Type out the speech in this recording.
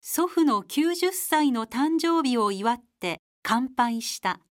祖父の90歳の誕生日を祝って乾杯した。